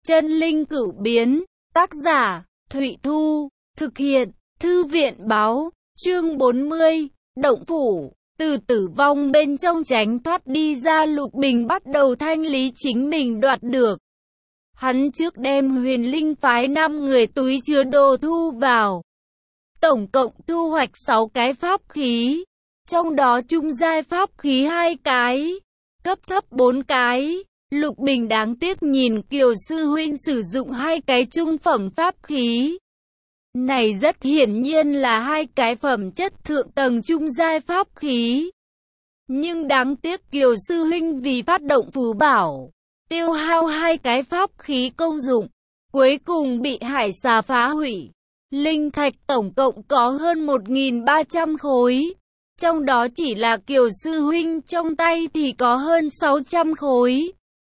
Chân linh cửu biến, tác giả, Thụy Thu, thực hiện, Thư viện báo, chương 40, động phủ. Từ tử vong bên trong tránh thoát đi ra, Lục Bình bắt đầu thanh lý chính mình đoạt được. Hắn trước đem Huyền Linh phái 5 người túi chứa đồ thu vào. Tổng cộng thu hoạch 6 cái pháp khí. Trong đó trung giai pháp khí 2 cái, cấp thấp 4 cái. Lục Bình đáng tiếc nhìn Kiều sư huynh sử dụng 2 cái trung phẩm pháp khí. Này rất hiển nhiên là 2 cái phẩm chất thượng tầng trung giai pháp khí. Nhưng đáng tiếc Kiều sư huynh vì phát động phù bảo, tiêu hao 2 cái pháp khí công dụng, cuối cùng bị hải xà phá hủy. Linh thạch tổng cộng có hơn 1.300 khối. Trong đó chỉ là Kiều sư huynh trong tay thì có hơn 600 khối.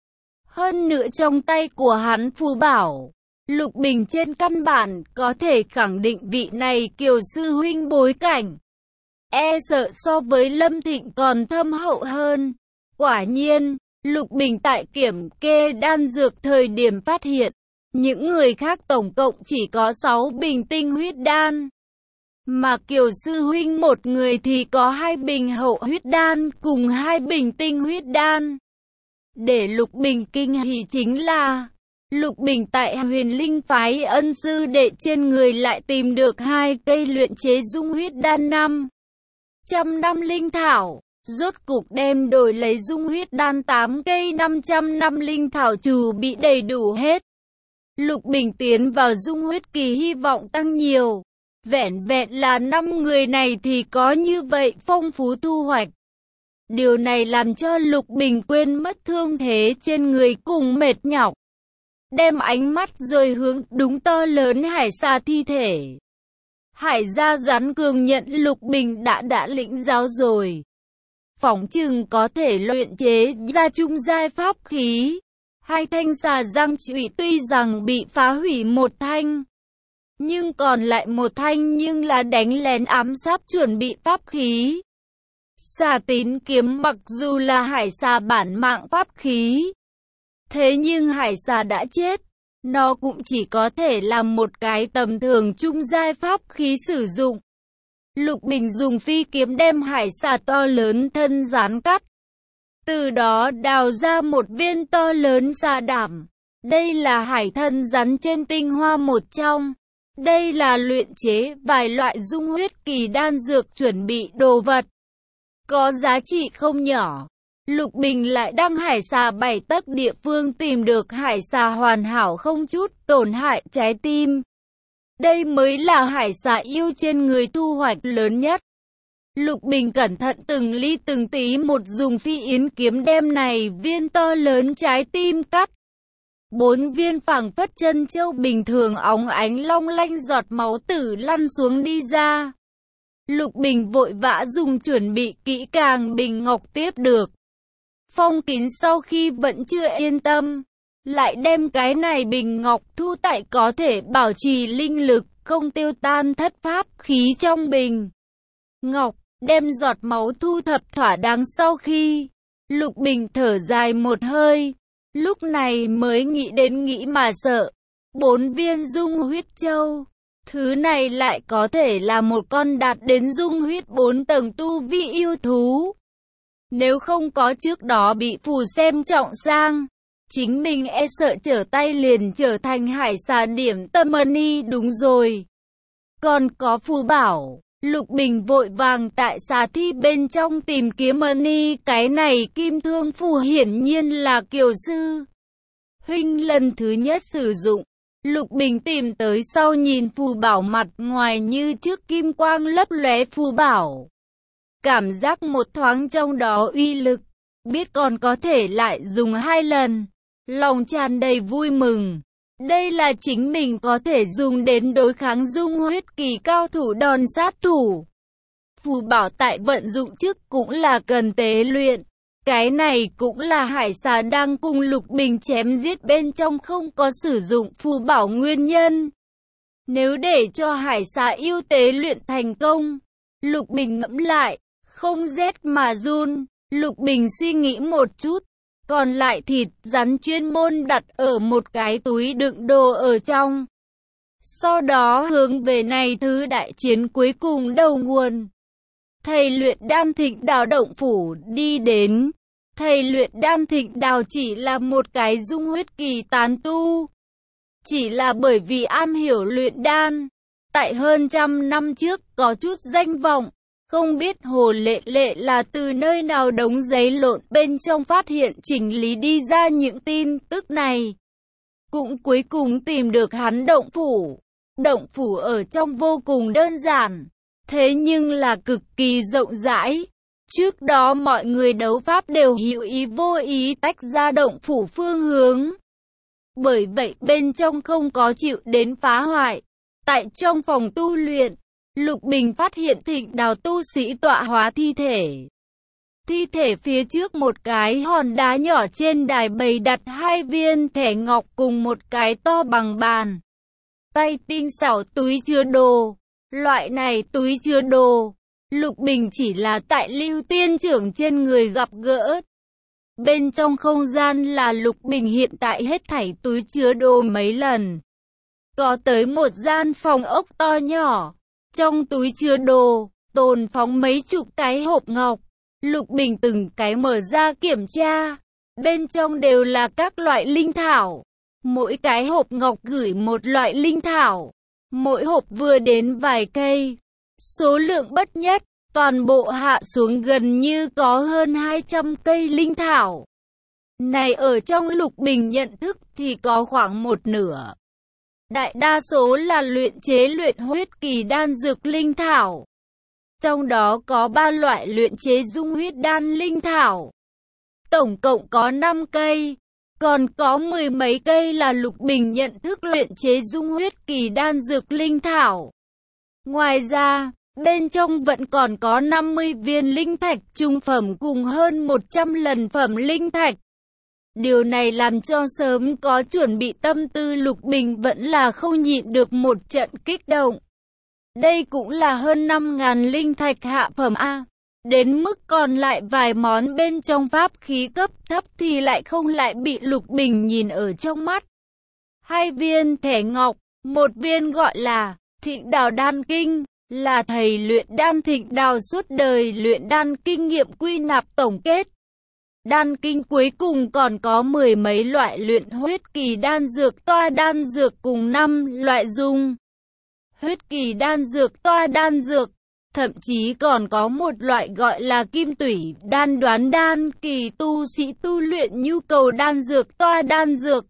Hơn nữa trong tay của hắn phù bảo, Lục Bình trên căn bản có thể khẳng định vị này Kiều sư huynh bối cảnh e sợ so với Lâm Thịnh còn thâm hậu hơn. Quả nhiên, Lục Bình tại kiểm kê đan dược thời điểm phát hiện, những người khác tổng cộng chỉ có 6 bình tinh huyết đan. Mà Kiều sư huynh một người thì có 2 bình hậu huyết đan cùng 2 bình tinh huyết đan. Để Lục Bình kinh hỉ chính là, Lục Bình tại Huyền Linh phái ân sư đệ trên người lại tìm được 2 cây luyện chế dung huyết đan 500 năm linh thảo. Rốt cục đem đổi lấy dung huyết đan 8 cây 500 năm linh thảo trù bị đầy đủ hết. Lục Bình tiến vào dung huyết kỳ hy vọng tăng nhiều. Vẹn vẹn là 5 người này thì có như vậy phong phú thu hoạch. Điều này làm cho Lục Bình quên mất thương thế trên người cùng mệt nhọc. Đem ánh mắt rồi hướng đúng to lớn hải xà thi thể. Hải gia rắn cường nhận Lục Bình đã lĩnh giáo rồi. Phỏng chừng có thể luyện chế ra trung giai pháp khí. 2 thanh xà răng trụy tuy rằng bị phá hủy 1 thanh, nhưng còn lại 1 thanh nhưng là đánh lén ám sát chuẩn bị pháp khí. Xà tín kiếm mặc dù là hải xà bản mạng pháp khí, thế nhưng hải xà đã chết, nó cũng chỉ có thể làm một cái tầm thường trung giai pháp khí sử dụng. Lục Bình dùng phi kiếm đem hải xà to lớn thân rắn cắt, từ đó đào ra một viên to lớn xà đảm. Đây là hải thân rắn trên tinh hoa một trong. Đây là luyện chế vài loại dung huyết kỳ đan dược chuẩn bị đồ vật, có giá trị không nhỏ. Lục Bình lại đăng hải xà 7 tấc địa phương tìm được hải xà hoàn hảo không chút tổn hại trái tim. Đây mới là hải xà yêu trên người thu hoạch lớn nhất. Lục Bình cẩn thận từng ly từng tí một dùng phi yến kiếm đem này viên to lớn trái tim cắt. 4 viên phảng phất chân châu bình thường óng ánh long lanh giọt máu tử lăn xuống đi ra. Lục Bình vội vã dùng chuẩn bị kỹ càng bình ngọc tiếp được. Phong kín sau khi vẫn chưa yên tâm, lại đem cái này bình ngọc thu tại có thể bảo trì linh lực, không tiêu tan thất pháp khí trong bình ngọc. Đem giọt máu thu thập thỏa đáng sau khi, Lục Bình thở dài một hơi, lúc này mới nghĩ đến nghĩ mà sợ. 4 viên dung huyết châu, thứ này lại có thể là một con đạt đến dung huyết 4 tầng tu vi yêu thú. Nếu không có trước đó bị phù xem trọng sang, chính mình e sợ trở tay liền trở thành hải xà điểm tâm money đúng rồi. Còn có phù bảo, Lục Bình vội vàng tại xà thi bên trong tìm kiếm money, cái này kim thương phù hiển nhiên là Kiều sư huynh lần thứ nhất sử dụng. Lục Bình tìm tới sau nhìn phù bảo mặt ngoài như trước kim quang lấp lóe phù bảo. Cảm giác một thoáng trong đó uy lực, biết còn có thể lại dùng 2 lần. Lòng tràn đầy vui mừng. Đây là chính mình có thể dùng đến đối kháng dung huyết kỳ cao thủ đòn sát thủ. Phù bảo tại vận dụng trước cũng là cần tế luyện. Cái này cũng là hải xà đang cùng Lục Bình chém giết bên trong không có sử dụng phù bảo nguyên nhân. Nếu để cho hải xà yêu tế luyện thành công, Lục Bình ngẫm lại, không rét mà run. Lục Bình suy nghĩ một chút, còn lại thịt rắn chuyên môn đặt ở một cái túi đựng đồ ở trong. Sau đó hướng về này thứ đại chiến cuối cùng đầu nguồn. Thầy luyện đan Thịnh Đào động phủ đi đến. Thầy luyện đan Thịnh Đào chỉ là một cái dung huyết kỳ tán tu. Chỉ là bởi vì am hiểu luyện đan, tại hơn 100 năm trước có chút danh vọng. Không biết Hồ Lệ Lệ là từ nơi nào đống giấy lộn bên trong phát hiện chỉnh lý đi ra những tin tức này. Cũng cuối cùng tìm được hắn động phủ. Động phủ ở trong vô cùng đơn giản, thế nhưng là cực kỳ rộng rãi. Trước đó mọi người đấu pháp đều hữu ý vô ý tách ra động phủ phương hướng. Bởi vậy bên trong không có chịu đến phá hoại. Tại trong phòng tu luyện, Lục Bình phát hiện Thịnh Đào tu sĩ tọa hóa thi thể. Thi thể phía trước một cái hòn đá nhỏ trên đài bày đặt 2 viên thẻ ngọc cùng một cái to bằng bàn. Tay tinh xảo túi chứa đồ. Loại này túi chứa đồ, Lục Bình chỉ là tại Lưu Tiên Trưởng trên người gặp gỡ. Bên trong không gian là Lục Bình hiện tại hết thảy túi chứa đồ mấy lần. Có tới một gian phòng ốc to nhỏ. Trong túi chứa đồ, tồn phóng mấy chục cái hộp ngọc. Lục Bình từng cái mở ra kiểm tra. Bên trong đều là các loại linh thảo. Mỗi cái hộp ngọc gửi một loại linh thảo. Mỗi hộp vừa đến vài cây. Số lượng bất nhất, toàn bộ hạ xuống gần như có hơn 200 cây linh thảo. Này ở trong Lục Bình nhận thức thì có khoảng một nửa. Đại đa số là luyện chế luyện huyết kỳ đan dược linh thảo. Trong đó có 3 loại luyện chế dung huyết đan linh thảo. Tổng cộng có 5 cây. Còn có 10 mấy cây là Lục Bình nhận thức luyện chế dung huyết kỳ đan dược linh thảo. Ngoài ra, bên trong vẫn còn có 50 viên linh thạch trung phẩm cùng hơn 100 lần phẩm linh thạch. Điều này làm cho sớm có chuẩn bị tâm tư Lục Bình vẫn là không nhịn được một trận kích động. Đây cũng là hơn 5.000 linh thạch hạ phẩm A. Đến mức còn lại vài món bên trong pháp khí cấp thấp thì lại không lại bị Lục Bình nhìn ở trong mắt. 2 viên thẻ ngọc, một viên gọi là Thịnh Đào Đan Kinh, là thầy luyện đan Thịnh Đào suốt đời luyện đan kinh nghiệm quy nạp tổng kết. Đan kinh cuối cùng còn có 10 mấy loại luyện huyết kỳ đan dược toa đan dược cùng 5 loại dung huyết kỳ đan dược toa đan dược. Thậm chí còn có một loại gọi là kim tủy đan đoán đan kỳ tu sĩ tu luyện nhu cầu đan dược toa đan dược.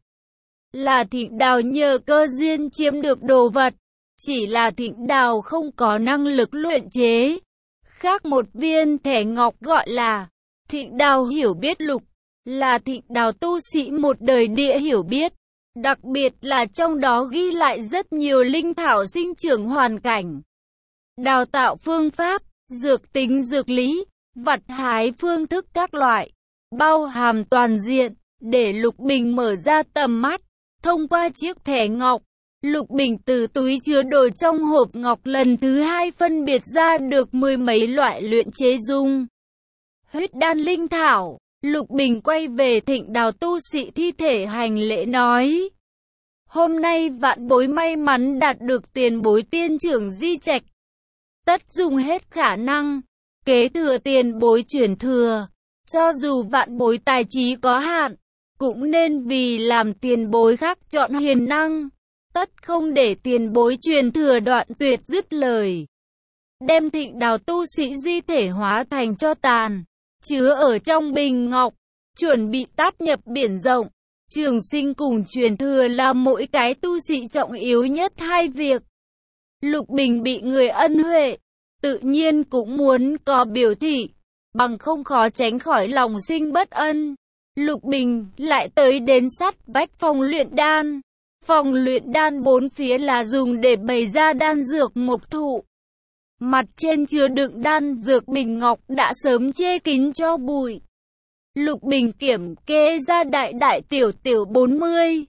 Là Thịnh Đào nhờ cơ duyên chiếm được đồ vật. Chỉ là Thịnh Đào không có năng lực luyện chế. Khác một viên thẻ ngọc gọi là Thịnh Đào hiểu biết lục. Là Thịnh Đào tu sĩ một đời địa hiểu biết. Đặc biệt là trong đó ghi lại rất nhiều linh thảo sinh trưởng hoàn cảnh. Đào tạo phương pháp, dược tính dược lý, vặt hái phương thức các loại, bao hàm toàn diện, để Lục Bình mở ra tầm mắt. Thông qua chiếc thẻ ngọc, Lục Bình từ túi chứa đồ trong hộp ngọc lần thứ 2 phân biệt ra được 10 mấy loại luyện chế dung huyết đan linh thảo. Lục Bình quay về Thịnh Đào tu sĩ thi thể hành lễ nói: hôm nay vạn bối may mắn đạt được tiền bối tiên trưởng di trạch. Tất dùng hết khả năng, kế thừa tiền bối truyền thừa. Cho dù vạn bối tài trí có hạn, cũng nên vì làm tiền bối khác chọn hiền năng. Tất không để tiền bối truyền thừa đoạn tuyệt. Dứt lời, đem Thịnh Đào tu sĩ di thể hóa thành tro tàn, chứa ở trong bình ngọc, chuẩn bị tát nhập biển rộng. Trường sinh cùng truyền thừa là mỗi cái tu sĩ trọng yếu nhất 2 việc. Lục Bình bị người ân huệ, tự nhiên cũng muốn có biểu thị, bằng không khó tránh khỏi lòng sinh bất ân. Lục Bình lại tới đến sát vách phòng luyện đan. Phòng luyện đan 4 phía là dùng để bày ra đan dược mộc thụ. Mặt trên chứa đựng đan dược bình ngọc đã sớm che kín cho bụi. Lục Bình kiểm kê ra đại tiểu 40,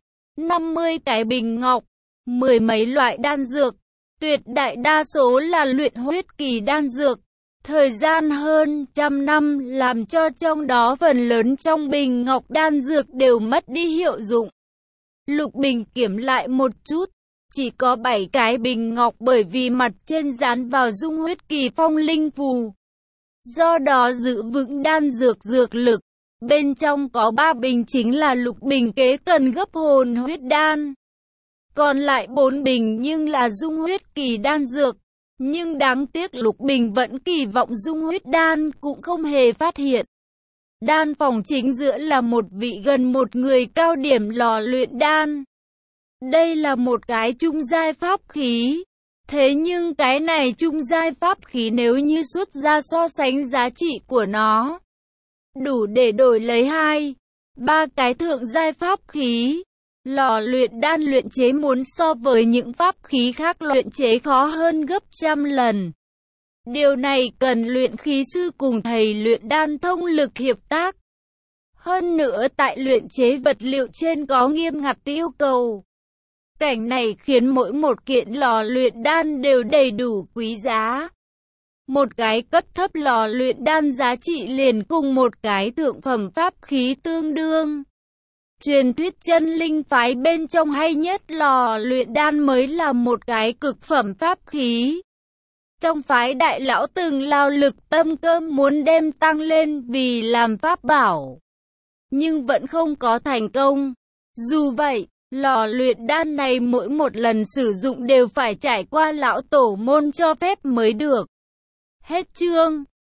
50 cái bình ngọc, 10 mấy loại đan dược. Tuyệt đại đa số là luyện huyết kỳ đan dược. Thời gian hơn 100 năm làm cho trong đó phần lớn trong bình ngọc đan dược đều mất đi hiệu dụng. Lục Bình kiểm lại một chút, chỉ có 7 cái bình ngọc bởi vì mặt trên dán vào dung huyết kỳ phong linh phù. Do đó giữ vững đan dược dược lực. Bên trong có 3 bình chính là Lục Bình kế cần gấp hồn huyết đan. Còn lại 4 bình nhưng là dung huyết kỳ đan dược. Nhưng đáng tiếc Lục Bình vẫn kỳ vọng dung huyết đan cũng không hề phát hiện. Đan phòng chính giữa là một vị gần một người cao điểm lò luyện đan. Đây là một cái trung giai pháp khí. Thế nhưng cái này trung giai pháp khí nếu như xuất ra so sánh giá trị của nó, đủ để đổi lấy 2-3 cái thượng giai pháp khí. Lò luyện đan luyện chế muốn so với những pháp khí khác luyện chế khó hơn gấp trăm lần. Điều này cần luyện khí sư cùng thầy luyện đan thông lực hiệp tác. Hơn nữa tại luyện chế vật liệu trên có nghiêm ngặt yêu cầu. Cảnh này khiến mỗi một kiện lò luyện đan đều đầy đủ quý giá. Một cái cấp thấp lò luyện đan giá trị liền cùng một cái thượng phẩm pháp khí tương đương. Truyền thuyết chân linh phái bên trong hay nhất lò luyện đan mới là một cái cực phẩm pháp khí. Trong phái đại lão từng lao lực tâm cơm muốn đem tăng lên vì làm pháp bảo, nhưng vẫn không có thành công. Dù vậy, lò luyện đan này mỗi một lần sử dụng đều phải trải qua lão tổ môn cho phép mới được. Hết chương.